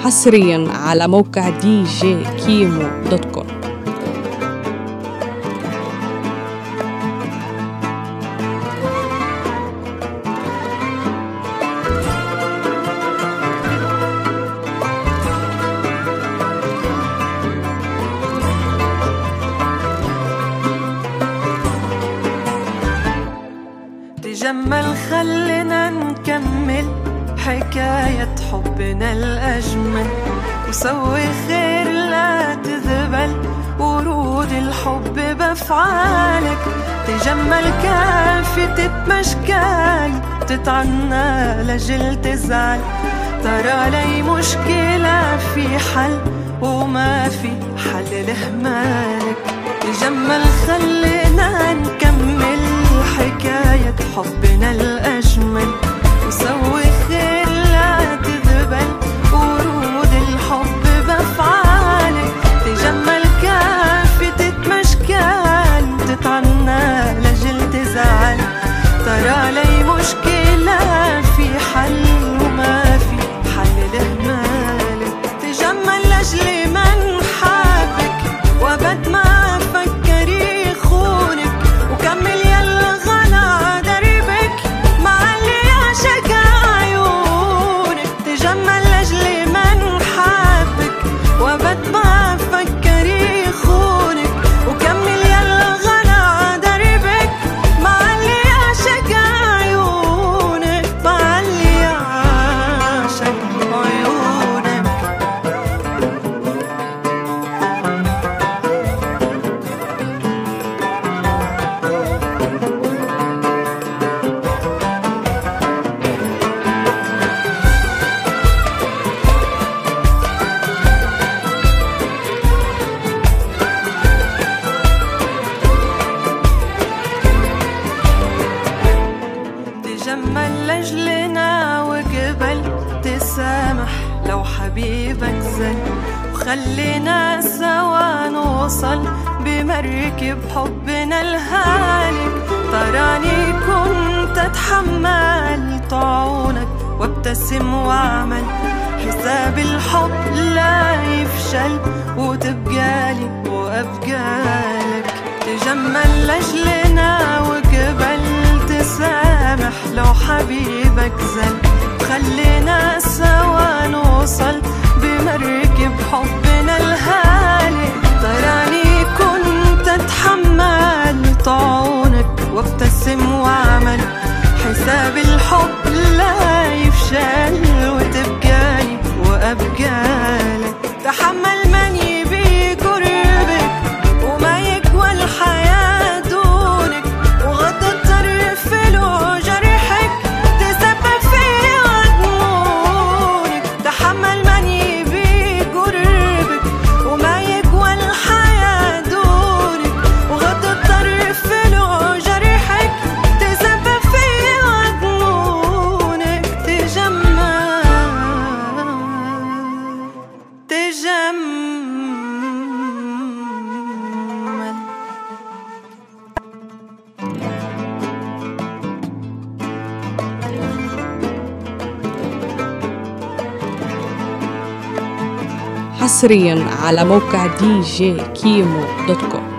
حصريا على موقع djkimo.com. تجمل خلينا نكمل حكاية حبنا الأجمل، وسوي خير لا تذبل ورود الحب بأفعالك. تجمل كافتة مشكال تتعنى لجل تزعل، ترى لي مشكلة في حل وما في حل لهمالك. تجمل خلينا نكمل حكاية حبنا الأجمل، وسوي خير لا تذبل ورود الحب بأفعالك. تجمل كافتة مشكال تتعنى لجل تزعل، ترى لي مشكلة في حل وما في حل لهمالك. تجمل لجل من حابك وبد ما فكر يخونك، وكمل يلا غلا دربك مع اللي يعشق عيونك. تجمل لجل من حابك وبد ما فكر يخونك، وكمل يلا غلا دربك مع اللي يعشق عيونك، مع اللي يعشق عيونك. تجمل لجلنا وقبل تسامح لو حبيبك زل، وخلينا سوا نوصل بمركب حبنا الهالك. تراني كنت اتحمل طاعونك وابتسم واعمل حساب الحب لا يفشل، وتبقالي وابقالك. تجمل لجلنا وقبل تسامح لو حبيبك زل، خلينا سوا نوصل بمركب حبنا الهالك. تراني كنت اتحمل طاعونك وابتسم واعمل حساب الحب لا يفشل، وتبقالي وابقالك. تحمل من يبي قربك وما يقوى الحياة دونك، وغض الطرف له جرحك تسبب في ودمونك. تحمل من يبي قربك وما يقوى الحياة دونك، وغض الطرف له جرحك تسبب في ودمونك. تجمل حصريا على موقع djkimo.com.